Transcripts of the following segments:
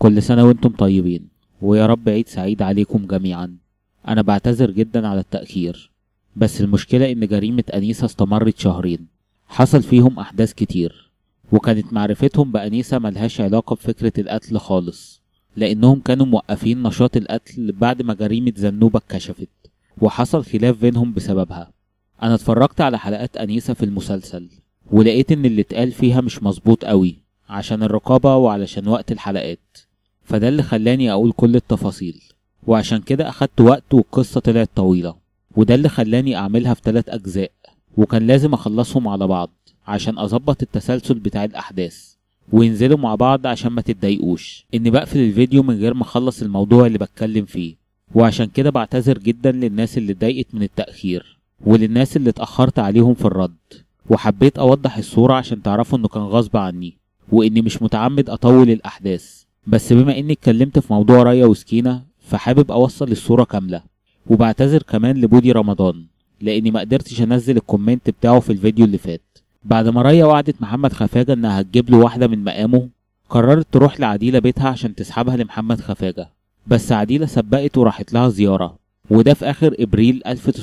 كل سنة وانتم طيبين، ويا رب عيد سعيد عليكم جميعا. انا بعتذر جدا على التأخير، بس المشكلة ان جريمة أنيسة استمرت شهرين، حصل فيهم احداث كتير، وكانت معرفتهم بأنيسة ملهاش علاقة بفكرة القتل خالص، لانهم كانوا موقفين نشاط القتل بعد ما جريمة زنوبة اتكشفت، وحصل خلاف بينهم بسببها. انا اتفرجت على حلقات أنيسة في المسلسل، ولقيت ان اللي اتقال فيها مش مظبوط قوي عشان الرقابة وعلشان وقت الحلقات، فده اللي خلاني اقول كل التفاصيل، وعشان كده اخدت وقت والقصة طلعت طويلة، وده اللي خلاني اعملها في 3 اجزاء، وكان لازم اخلصهم على بعض عشان اظبط التسلسل بتاع الاحداث وينزلوا مع بعض، عشان ما تتضايقوش اني بقفل الفيديو من غير ما اخلص الموضوع اللي بتكلم فيه. وعشان كده بعتذر جدا للناس اللي اتضايقت من التأخير، وللناس اللي اتأخرت عليهم في الرد، وحبيت اوضح الصورة عشان تعرفوا انه كان غصب عني، واني مش متعمد اطول الاحداث، بس بما اني اتكلمت في موضوع ريا وسكينة فحابب اوصل الصورة كاملة. وبعتذر كمان لبودي رمضان لاني ما قدرتش انزل الكومنت بتاعه في الفيديو اللي فات. بعد ما ريا وعدت محمد خفاجة انها هتجيب له واحدة من مقامه، قررت تروح لعديلة بيتها عشان تسحبها لمحمد خفاجة، بس عديلة سبقت وراحت لها زيارة، وده في اخر ابريل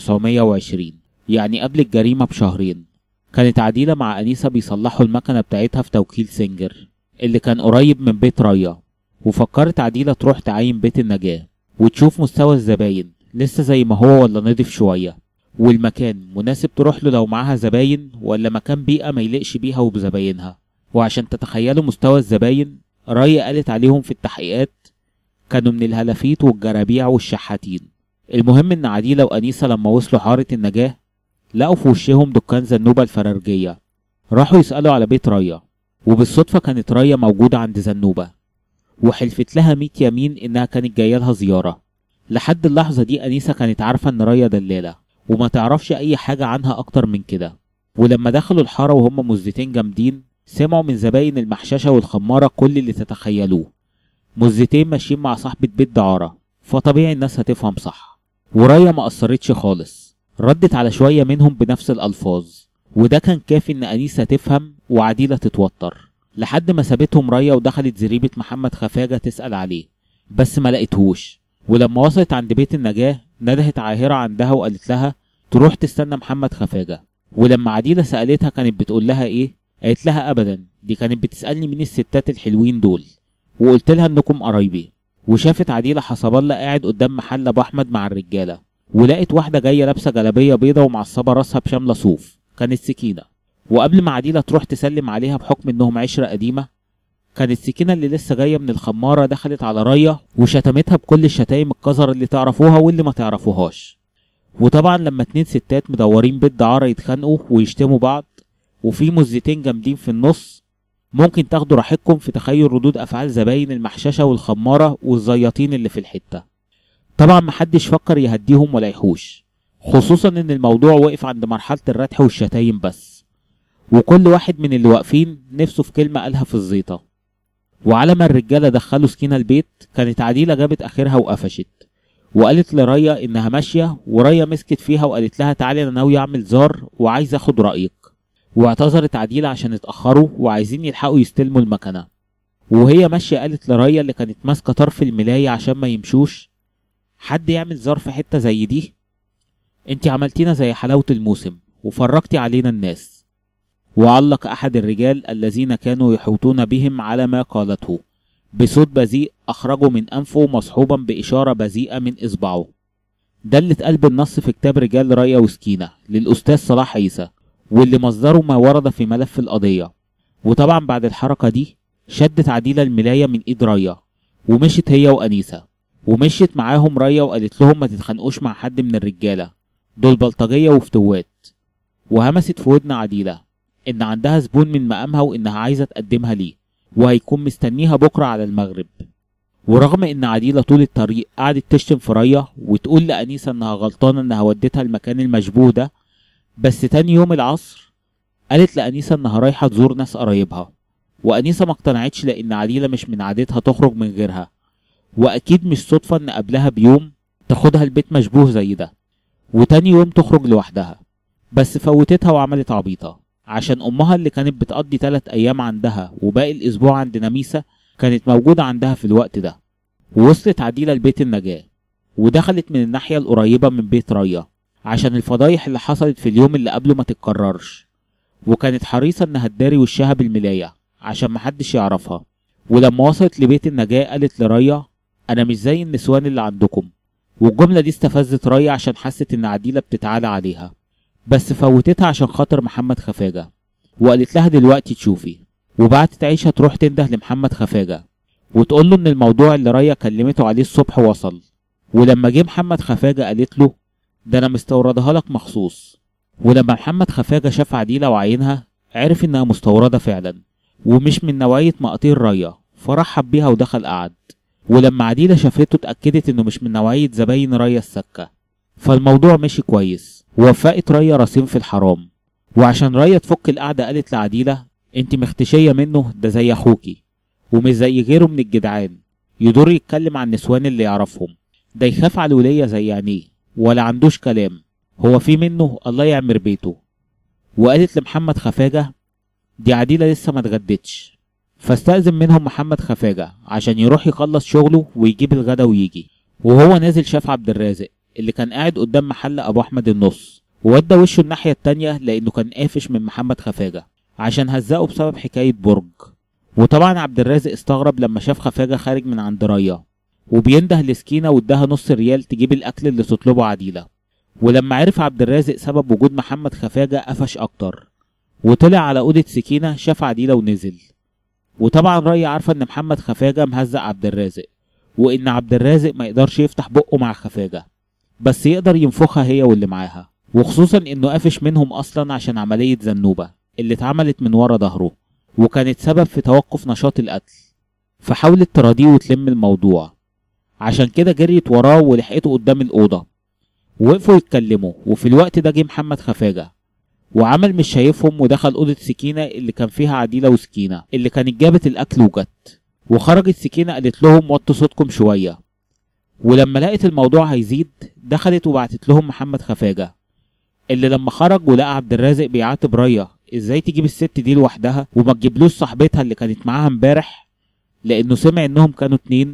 1920، يعني قبل الجريمة بشهرين. كانت عديلة مع أنيسة بيصلحوا المكنة بتاعتها في توكيل سنجر اللي كان قريب من بيت ريا، وفكرت عديلة تروح تعاين بيت النجاة وتشوف مستوى الزباين لسه زي ما هو ولا نضيف شوية، والمكان مناسب تروح له لو معاها زباين ولا مكان بيئة ما يليقش بيها وبزباينها. وعشان تتخيلوا مستوى الزباين، ريا قالت عليهم في التحقيقات كانوا من الهلافيت والجرابيع والشحاتين. المهم ان عديلة وأنيسة لما وصلوا حارة النجاة لقوا في وشهم دكان زنوبة الفرارجية، راحوا يسألوا على بيت ريا، وبالصدفة كانت ريا موجودة عند زنوبة، وحلفت لها 100 يمين انها كانت جاية لها زيارة. لحد اللحظة دي أنيسة كانت عارفة ان ريا دلالة وما تعرفش اي حاجة عنها اكتر من كده. ولما دخلوا الحارة وهم مزتين جامدين، سمعوا من زباين المحششة والخمارة كل اللي تتخيلوه، مزتين ماشيين مع صاحبة بيت دعارة، فطبيعي الناس هتفهم صح. وريا ما قصرتش خالص، ردت على شوية منهم بنفس الألفاظ، وده كان كافي ان أنيسة تفهم وعديلة تتوتر، لحد ما سابتهم ريا ودخلت زريبة محمد خفاجة تسأل عليه، بس ما لقيتهوش. ولما وصلت عند بيت النجاة ندهت عاهرة عندها وقالت لها تروح تستنى محمد خفاجة. ولما عديلة سألتها كانت بتقول لها ايه، قالت لها ابدا، دي كانت بتسألني مين الستات الحلوين دول، وقلت لها انكم قرايبي. وشافت عديلة حسب الله قاعد قدام محل ابو احمد مع الرجالة، ولقت واحدة جاية لابسة جلابية بيضة ومعصبة راسها بشملة صوف، كانت سكينة. وقبل ما عديلة تروح تسلم عليها بحكم انهم عشرة قديمة، كانت سكينة اللي لسه جاية من الخمارة دخلت على ريا وشتمتها بكل الشتايم القذرة اللي تعرفوها واللي ما تعرفوهاش. وطبعا لما 2 ستات مدورين بيت دعارة يتخانقوا ويشتموا بعض وفي مزتين جامدين في النص، ممكن تاخدوا راحتكم في تخيل ردود افعال زباين المحششة والخمارة والزياطين اللي في الحتة. طبعا محدش فكر يهديهم ولا يحوش، خصوصا ان الموضوع وقف عند مرحلة الردح والشتايم بس، وكل واحد من اللي واقفين نفسه في كلمة قالها في الزيطة. وعلى ما الرجالة دخلوا سكينة البيت، كانت عديلة جابت اخرها وقفشت وقالت لريا انها ماشية، وريا مسكت فيها وقالت لها تعالي انا ناوي اعمل زار وعايز اخد رأيك. واعتذرت عديلة عشان اتأخروا وعايزين يلحقوا يستلموا المكنة. وهي ماشية قالت لريا اللي كانت ماسكة طرف الملاية عشان ما يمشوش، حد يعمل زار في حتة زي دي؟ انتي عملتينا زي حلاوة الموسم وفرجتي علينا الناس. وعلق احد الرجال الذين كانوا يحوطون بهم على ما قالته بصوت بذيء اخرجه من انفه مصحوبا باشارة بذيئة من اصبعه. ده اللي اتقال بالنص في كتاب رجال ريا وسكينة للاستاذ صلاح عيسى، واللي مصدره ما ورد في ملف القضية. وطبعا بعد الحركة دي شدت عديلة الملاية من ايد ريا ومشت هي وأنيسة، ومشيت معاهم ريا وقالت لهم ما تتخانقوش مع حد من الرجالة دول بلطجية وفتوات. وهمست في ودن عديلة ان عندها زبون من مقامها وانها عايزة تقدمها ليه وهيكون مستنيها بكرة على المغرب. ورغم ان عديلة طول الطريق قعدت تشتم في ريا وتقول لأنيسة انها غلطانة انها ودتها المكان المشبوه ده، بس تاني يوم العصر قالت لأنيسة انها رايحة تزور ناس قرايبها. وأنيسة ما اقتنعتش لان عديلة مش من عادتها تخرج من غيرها، واكيد مش صدفة ان قبلها بيوم تاخدها البيت مشبوه زي ده وتاني يوم تخرج لوحدها. بس فوتتها وعملت عبيطة عشان امها اللي كانت بتقضي 3 ايام عندها وباقي الاسبوع عند نميسة كانت موجودة عندها في الوقت ده. ووصلت عديلة لبيت النجاة، ودخلت من الناحية القريبة من بيت ريا عشان الفضايح اللي حصلت في اليوم اللي قبله ما تتكررش، وكانت حريصة انها تداري وشها بالملاية عشان محدش يعرفها. ولما وصلت لبيت النجاة قالت لريا: انا مش زي النسوان اللي عندكم. والجملة دي استفزت ريا عشان حست ان عديلة بتتعالى عليها، بس فوتتها عشان خاطر محمد خفاجة، وقالت لها دلوقتي تشوفي. وبعتت عيشة تروح تنده لمحمد خفاجة وتقول له ان الموضوع اللي ريا كلمته عليه الصبح وصل. ولما جه محمد خفاجة قالت له: ده انا مستوردها لك مخصوص. ولما محمد خفاجة شاف عديلة وعينها عرف انها مستوردة فعلا ومش من نوعية مقاتير ريا، فرحب بيها ودخل قعد. ولما عديلة شافته اتأكدت انه مش من نوعية زباين ريا السكة، فالموضوع مشي كويس ووفقت ريا راسين في الحرام. وعشان ريا تفك القعدة قالت لعديلة: انت مختشية منه، ده زي اخوكي ومش زي غيره من الجدعان، يدور يتكلم عن النسوان اللي يعرفهم، ده يخاف على الولية زي عينيه ولا عندوش كلام، هو في منه الله يعمر بيته. وقالت لمحمد خفاجة: دي عديلة لسه ما اتغدتش. فاستأذن منهم محمد خفاجة عشان يروح يخلص شغله ويجيب الغدا ويجي. وهو نازل شاف عبد الرازق اللي كان قاعد قدام محل ابو احمد النص، وودى وشه الناحية التانية لانه كان قافش من محمد خفاجة عشان هزقه بسبب حكاية برج. وطبعا عبد الرازق استغرب لما شاف خفاجة خارج من عند ريا وبينده لسكينة واداها نص ريال تجيب الاكل اللي تطلبه عديلة. ولما عرف عبد الرازق سبب وجود محمد خفاجة قفش اكتر وطلع على اوضة سكينة، شاف عديلة ونزل. وطبعا ريا عارفة ان محمد خفاجة مهزق عبد الرازق، وان عبد الرازق ما يقدرش يفتح بقه مع خفاجة، بس يقدر ينفخها هي واللي معاها، وخصوصا انه قافش منهم اصلا عشان عملية زنوبة اللي اتعملت من ورا ظهره وكانت سبب في توقف نشاط القتل. فحاولت تراضيه وتلم الموضوع، عشان كده جريت وراه ولحقته قدام الأوضة ووقفوا يتكلموا. وفي الوقت ده جه محمد خفاجة وعمل مش شايفهم ودخل أوضة سكينة اللي كان فيها عديلة وسكينة اللي كانت جابت الأكل وجت. وخرجت سكينة قالت لهم: وطوا صوتكم شوية. ولما لقت الموضوع هيزيد دخلت وبعتت لهم محمد خفاجة اللي لما خرج ولقى عبد الرازق بيعاتب ريا ازاي تجيب الست دي لوحدها وما تجيبلوش صاحبتها اللي كانت معاها امبارح، لانه سمع انهم كانوا اتنين،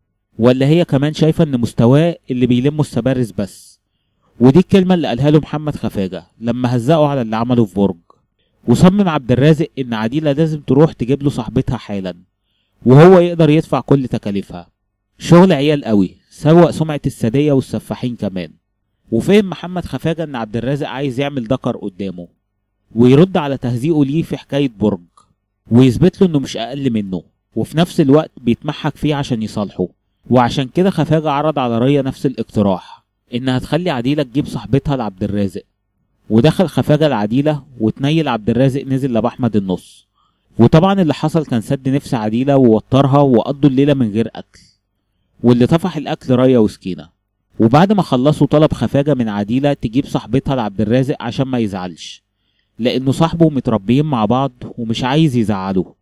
ولا هي كمان شايفة ان مستواه اللي بيلموا السبارس بس. ودي الكلمة اللي قالها له محمد خفاجة لما هزقوا على اللي عمله في برج. وصمم عبد الرازق ان عديلة لازم تروح تجيب له صاحبتها حالا وهو يقدر يدفع كل تكاليفها. شغل عيال قوي، سوق سمعة السادية والسفاحين كمان. وفهم محمد خفاجة ان عبد الرازق عايز يعمل دكر قدامه ويرد على تهزيقه ليه في حكاية برج ويثبت له انه مش اقل منه، وفي نفس الوقت بيتمحك فيه عشان يصالحه. وعشان كده خفاجة عرض على ريا نفس الاقتراح، انها تخلي عديلة تجيب صاحبتها لعبد الرازق. ودخل خفاجة العديلة وتنيل عبد الرازق نزل لابو احمد النص. وطبعا اللي حصل كان سد نفس عديلة ووترها وقضوا الليلة من غير اكل، واللي طفح الاكل ريا وسكينة. وبعد ما خلصوا طلب خفاجة من عديلة تجيب صاحبتها لعبد الرازق عشان ما يزعلش، لانه صاحبه متربيين مع بعض ومش عايز يزعله.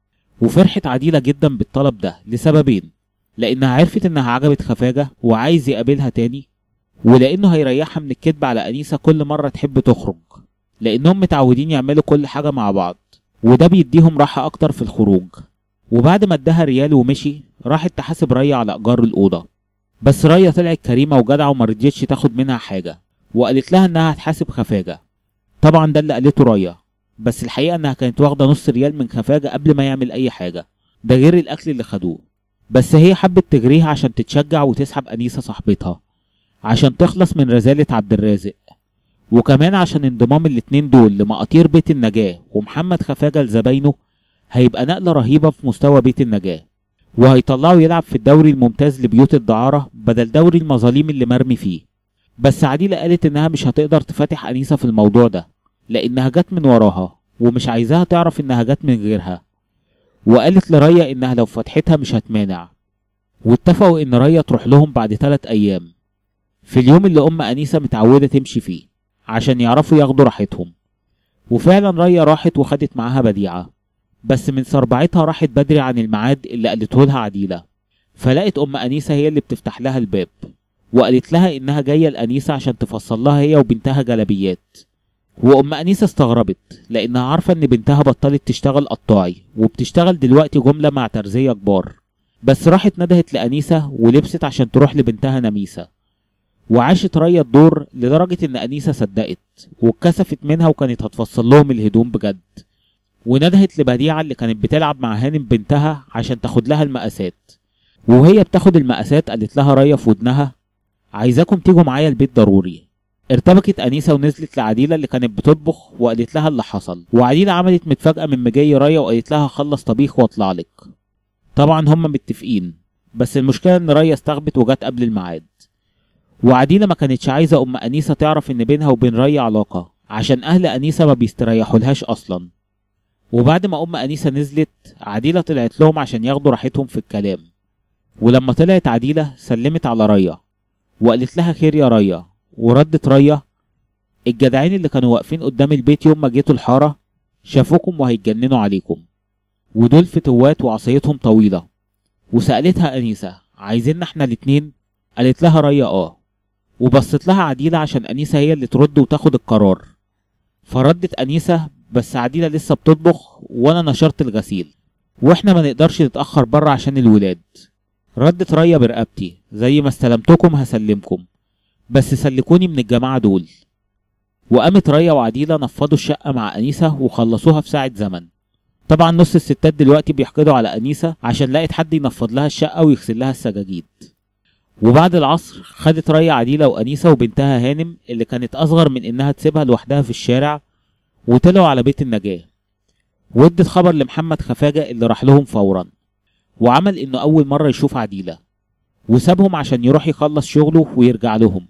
وفرحت عديلة جدا بالطلب ده لسببين: لانها عرفت انها عجبت خفاجة وعايز يقابلها تاني، ولانه هيريحها من الكدب على انيسة كل مرة تحب تخرج، لانهم متعودين يعملوا كل حاجة مع بعض وده بيديهم راحة اكتر في الخروج. وبعد ما اداها ريال ومشي راحت تحاسب ريا على ايجار الاوضة، بس ريا طلعت كريمة وجدعة وما رضيتش تاخد منها حاجة وقالت لها انها هتحاسب خفاجة. طبعا ده اللي قالته ريا، بس الحقيقة انها كانت واخدة نص ريال من خفاجة قبل ما يعمل اي حاجة، ده غير الاكل اللي خدوه. بس هي حبت تجريها عشان تتشجع وتسحب انيسة صاحبتها عشان تخلص من رزالة عبد الرازق، وكمان عشان انضمام الاتنين دول لمقاتير بيت النجاة ومحمد خفاجة لزباينه هيبقى نقلة رهيبة في مستوى بيت النجاة، وهيطلعه يلعب في الدوري الممتاز لبيوت الدعارة بدل دوري المظاليم اللي مرمي فيه. بس عديلة قالت انها مش هتقدر تفتح انيسة في الموضوع ده لانها جت من وراها ومش عايزاها تعرف انها جت من غيرها. وقالت لريا انها لو فتحتها مش هتمانع. واتفقوا ان ريا تروح لهم بعد 3 ايام في اليوم اللي ام انيسة متعودة تمشي فيه عشان يعرفوا ياخدوا راحتهم. وفعلا ريا راحت وخدت معاها بديعة، بس من سربعتها راحت بدري عن الميعاد اللي قالته لها عديلة. فلقت ام انيسة هي اللي بتفتح لها الباب وقالت لها انها جاية لانيسة عشان تفصل لها هي وبنتها جلبيات. وأم أنيسة استغربت لأنها عارفة إن بنتها بطلت تشتغل قطاعي وبتشتغل دلوقتي جملة مع ترزية كبار، بس راحت ندهت لأنيسة ولبست عشان تروح لبنتها نميسة. وعاشت ريا الدور لدرجة إن أنيسة صدقت واتكسفت منها وكانت هتفصل لهم الهدوم بجد، وندهت لبديعة اللي كانت بتلعب مع هانم بنتها عشان تاخد لها المقاسات. وهي بتاخد المقاسات قالت لها ريا في ودنها: عايزاكم تيجوا معايا البيت ضروري. ارتبكت أنيسة ونزلت لعديلة اللي كانت بتطبخ وقالت لها اللي حصل، وعديلة عملت متفاجأة من مجي ريا وقالت لها خلص طبيخ واطلع لك. طبعا هما متفقين، بس المشكلة ان ريا استغبت وجت قبل الميعاد. وعديلة ما كانتش عايزة أم أنيسة تعرف إن بينها وبين ريا علاقة عشان أهل أنيسة ما بيستريحولهاش أصلا. وبعد ما أم أنيسة نزلت عديلة طلعت لهم عشان ياخدوا راحتهم في الكلام. ولما طلعت عديلة سلمت على ريا وقالت لها خير يا ريا، وردت ريا: الجدعين اللي كانوا واقفين قدام البيت يوم ما جيتوا الحارة شافوكم وهيتجننوا عليكم، ودول فتوات وعصايتهم طويلة. وسألتها أنيسة: عايزيننا احنا الاتنين؟ قالت لها ريا اه. وبصت لها عديلة عشان أنيسة هي اللي ترد وتاخد القرار. فردت أنيسة: بس عديلة لسه بتطبخ وأنا نشرت الغسيل واحنا ما نقدرش نتأخر بره عشان الولاد. ردت ريا برقبتي: زي ما استلمتكم هسلمكم، بس سلكوني من الجماعة دول. وقامت ريا وعديلة نفضوا الشقة مع أنيسة وخلصوها في ساعة زمن. طبعا نص الستات دلوقتي بيحقدوا على أنيسة عشان لقت حد ينفض لها الشقة ويغسل لها السجاجيد. وبعد العصر خدت ريا عديلة وأنيسة وبنتها هانم اللي كانت أصغر من إنها تسيبها لوحدها في الشارع وطلعوا على بيت النجاة. وادت خبر لمحمد خفاجة اللي راح لهم فورا وعمل إنه أول مرة يشوف عديلة، وسابهم عشان يروح يخلص شغله ويرجع لهم.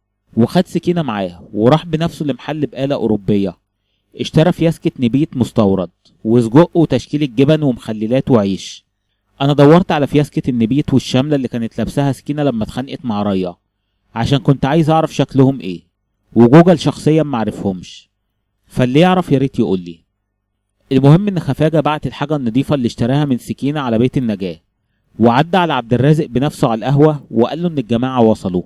وخد سكينة معاه وراح بنفسه لمحل بقالة أوروبية، اشترى فياسكة نبيت مستورد وسجق وتشكيلة جبن ومخللات وعيش. أنا دورت على فياسكة النبيت والشاملة اللي كانت لابساها سكينة لما اتخانقت مع ريا عشان كنت عايز أعرف شكلهم إيه، وجوجل شخصيا معرفهمش، فاللي يعرف ياريت يقولي. المهم إن خفاجة بعت الحاجة النضيفة اللي اشتراها من سكينة على بيت النجاة، وعدى على عبد الرازق بنفسه على القهوة وقال له إن الجماعة وصلوا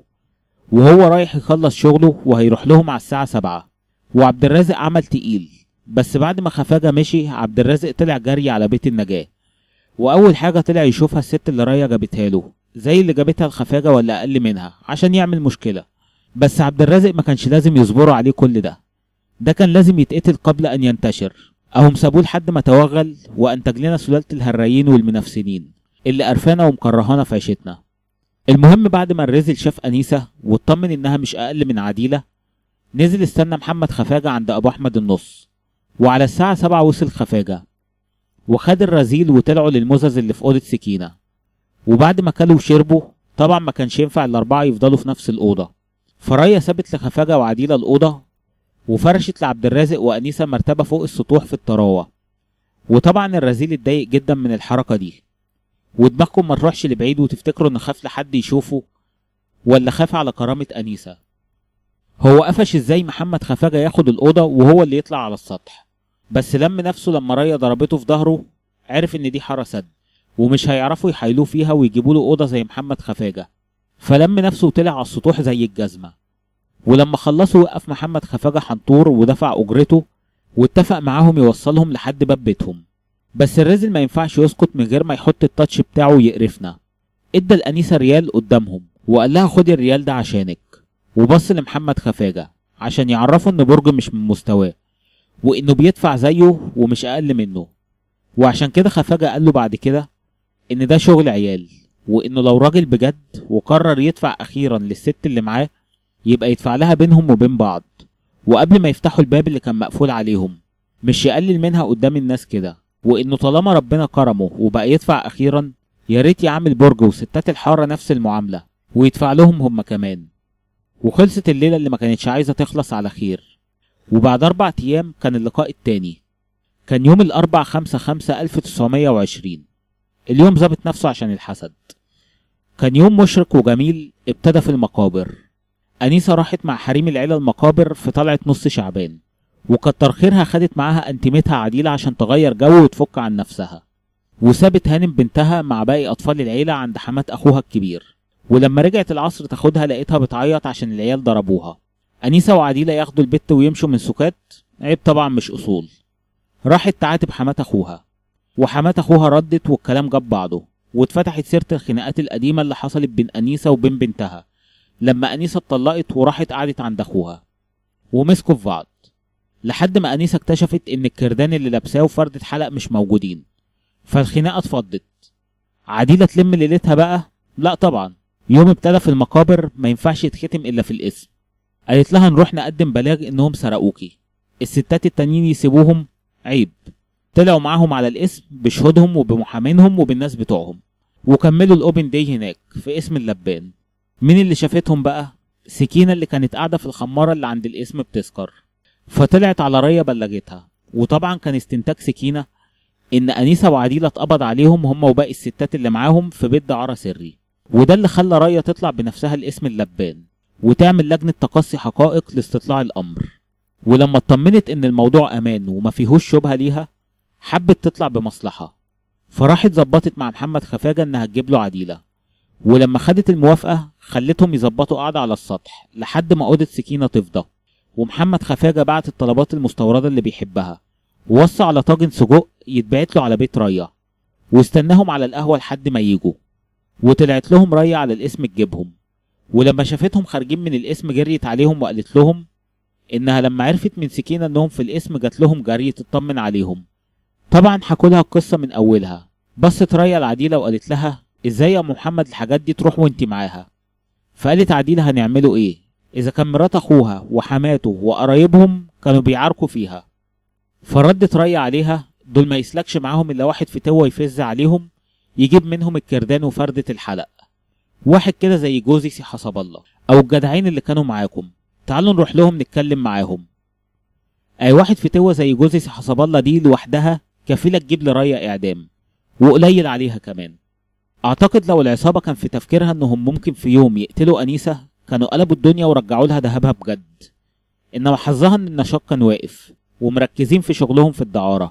وهو رايح يخلص شغله وهيروح لهم على الساعة 7. وعبد الرازق عمل تقيل، بس بعد ما خفاجة مشي عبد الرازق طلع جري على بيت النجاة، وأول حاجة طلع يشوفها الست اللي ريا جابتها له زي اللي جابتها الخفاجة ولا أقل منها عشان يعمل مشكلة. بس عبد الرازق ما كانش لازم يصبروا عليه كل ده كان لازم يتقتل قبل أن ينتشر. أهم سابوه لحد ما توغل وأنتج لنا سلالة الهرايين والمنافسين اللي قرفانا ومكرهانا في عيشتنا. المهم بعد ما الرزل شاف أنيسة واطمن إنها مش أقل من عديلة، نزل استنى محمد خفاجة عند أبو أحمد النص، وعلى الساعة 7 وصل خفاجة وخد الرزيل وطلعوا للمزز اللي في أوضة سكينة. وبعد ما كلوا وشربوا طبعا ما كانش ينفع الأربعة يفضلوا في نفس الأوضة، فريا سابت لخفاجة وعديلة الأوضة وفرشت لعبد الرازق وأنيسة مرتبة فوق السطوح في الطراوة. وطبعا الرزيل اتضايق جدا من الحركة دي، ودماغكم ما تروحش لبعيد وتفتكروا إن خاف لحد يشوفه ولا خاف على كرامة أنيسة. هو قفش ازاي محمد خفاجة ياخد الأوضة وهو اللي يطلع على السطح، بس لم نفسه لما ريا ضربته في ظهره عرف إن دي حارة سد ومش هيعرفوا يحايلوه فيها ويجيبوا له أوضة زي محمد خفاجة، فلم نفسه وطلع على السطوح زي الجزمة. ولما خلصوا وقف محمد خفاجة حنطور ودفع أجرته واتفق معاهم يوصلهم لحد باب بيتهم. بس الرزل ما ينفعش يسكت من غير ما يحط التاتش بتاعه ويقرفنا. ادى الأنيسة ريال قدامهم وقال لها خدي الريال ده عشانك، وبص لمحمد خفاجة عشان يعرفوا ان برج مش من مستواه وانه بيدفع زيه ومش اقل منه. وعشان كده خفاجة قال له بعد كده ان ده شغل عيال، وانه لو راجل بجد وقرر يدفع اخيرا للست اللي معاه يبقى يدفع لها بينهم وبين بعض وقبل ما يفتحوا الباب اللي كان مقفول عليهم، مش يقلل منها قدام الناس كده. وانه طالما ربنا كرمه وبقى يدفع اخيرا يا ريت يعمل برج وستات الحارة نفس المعاملة ويدفع لهم هم كمان. وخلصت الليلة اللي ما كانتش عايزة تخلص على خير. وبعد 4 أيام كان اللقاء التاني، كان يوم الأربع 5/5/1920. اليوم ظابط نفسه عشان الحسد. كان يوم مشرق وجميل ابتدى في المقابر. أنيسة راحت مع حريم العيلة المقابر في طلعة نص شعبان، وكتر خيرها خدت معاها أنتيمتها عديلة عشان تغير جو وتفك عن نفسها، وسابت هانم بنتها مع باقي أطفال العيلة عند حماة أخوها الكبير. ولما رجعت العصر تاخدها لقيتها بتعيط عشان العيال ضربوها، وسابت هانم بنتها مع باقي أطفال العيلة عند حماة أخوها الكبير. ولما رجعت العصر تاخدها لقيتها بتعيط عشان العيال ضربوها، أنيسة وعديلة ياخدوا البت ويمشوا من سكات، عيب طبعا مش أصول. راحت تعاتب حمات أخوها، وحمات أخوها ردت والكلام جاب بعضه، واتفتحت سيرة الخناقات القديمة اللي حصلت بين أنيسة وبين بنتها لما أنيسة اتطلقت وراحت قعدت عند أخوها، ومسكوا في بعض لحد ما أنيسة اكتشفت إن الكردان اللي لابساه وفردة حلق مش موجودين، فالخناقة اتفضت. عديلة تلم ليلتها بقى؟ لا طبعا، يوم ابتدى في المقابر ما ينفعش يتختم إلا في الاسم. قالت لها نروح نقدم بلاغ إنهم سرقوكي، الستات التانيين يسيبوهم؟ عيب. طلعوا معاهم على الاسم بشهودهم وبمحامينهم وبالناس بتوعهم، وكملوا الأوبن داي هناك في اسم اللبان. مين اللي شافتهم بقى؟ سكينة اللي كانت قاعدة في الخمارة اللي عند الاسم بتسكر، فطلعت على ريا بلغتها. وطبعا كان استنتاج سكينة إن أنيسة وعديلة اتقبض عليهم هم وباقي الستات اللي معاهم في بيت دعارة سري، وده اللي خلى ريا تطلع بنفسها الاسم اللبان وتعمل لجنة تقصي حقائق لاستطلاع الأمر. ولما اطمنت إن الموضوع أمان وما فيهوش شبهة ليها، حبت تطلع بمصلحة، فراحت ظبطت مع محمد خفاجة إنها تجيب له عديلة. ولما خدت الموافقة خلتهم يظبطوا قاعدة على السطح لحد ما أوضة سكينة تفضى، ومحمد خفاجة بعت الطلبات المستوردة اللي بيحبها، ووصى على طاجن سجق يتبعت له على بيت ريا، واستناهم على القهوة لحد ما يجوا. وطلعت لهم ريا على الاسم تجيبهم، ولما شافتهم خارجين من الاسم جريت عليهم وقالت لهم إنها لما عرفت من سكينة إنهم في الاسم جات لهم جري تطمن عليهم. طبعا حكوا لها القصة من أولها. بصت ريا لعديلة وقالت لها ازاي يا محمد الحاجات دي تروح وانت معاها؟ فقالت عديلة هنعمله ايه اذا كان مرات اخوها وحماته وقرايبهم كانوا بيعاركوا فيها؟ فردت ريا عليها دول ما يسلكش معاهم الا واحد فتوة يفز عليهم يجيب منهم الكردان وفردة الحلق، واحد كده زي جوزي سي حسب الله او الجدعين اللي كانوا معاكم، تعالوا نروح لهم نتكلم معاهم. اي واحد فتوة زي جوزي سي حسب الله دي لوحدها كفيلة تجيب لريا اعدام، وقليل عليها كمان. اعتقد لو العصابة كان في تفكيرها انهم ممكن في يوم يقتلوا انيسة كانوا قلبوا الدنيا ورجعوا لها ذهبها بجد، انما حظها ان النشاط كان واقف ومركزين في شغلهم في الدعارة.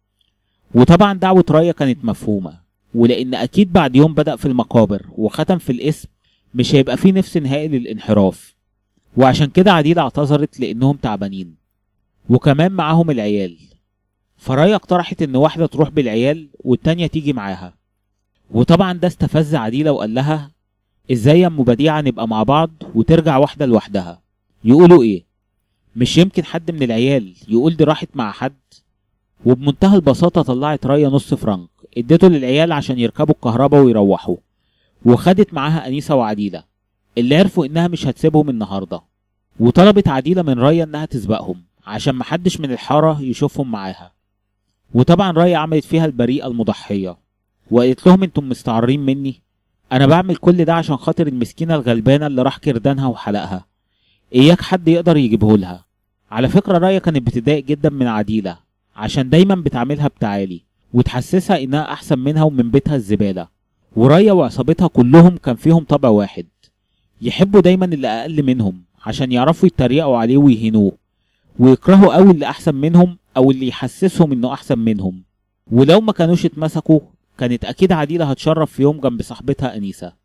وطبعا دعوة ريا كانت مفهومة، ولان اكيد بعد يوم بدأ في المقابر وختم في الاسم مش هيبقى فيه نفس نهائي للانحراف، وعشان كده عديلة اعتذرت لانهم تعبانين وكمان معاهم العيال. فريا اقترحت ان واحدة تروح بالعيال والتانية تيجي معاها، وطبعا ده استفز عديلة وقال لها ازاي يا ام بديعة نبقى مع بعض وترجع واحدة لوحدها؟ يقولوا ايه؟ مش يمكن حد من العيال يقول دي راحت مع حد؟ وبمنتهى البساطة طلعت ريا نص فرنك اديته للعيال عشان يركبوا الكهرباء ويروحوا، وخدت معاها انيسة وعديلة اللي عرفوا انها مش هتسيبهم النهاردة، وطلبت عديلة من ريا انها تسبقهم عشان محدش من الحارة يشوفهم معاها. وطبعا ريا عملت فيها البريئة المضحية وقالت لهم انتم مستعرين مني، انا بعمل كل ده عشان خاطر المسكينة الغلبانة اللي راح كردانها وحلقها، اياك حد يقدر يجيبه لها. على فكرة ريا كانت بتضايق جدا من عديلة عشان دايما بتعملها بتعالي وتحسسها انها احسن منها ومن بيتها الزبالة. وريا وعصابتها كلهم كان فيهم طبع واحد، يحبوا دايما اللي اقل منهم عشان يعرفوا يتريقوا عليه ويهينوه، ويكرهوا قوي اللي احسن منهم او اللي يحسسهم انه احسن منهم. ولو ما كانوش اتمسكوا كانت اكيد عديلة هتشرف في يوم جنب صاحبتها انيسة.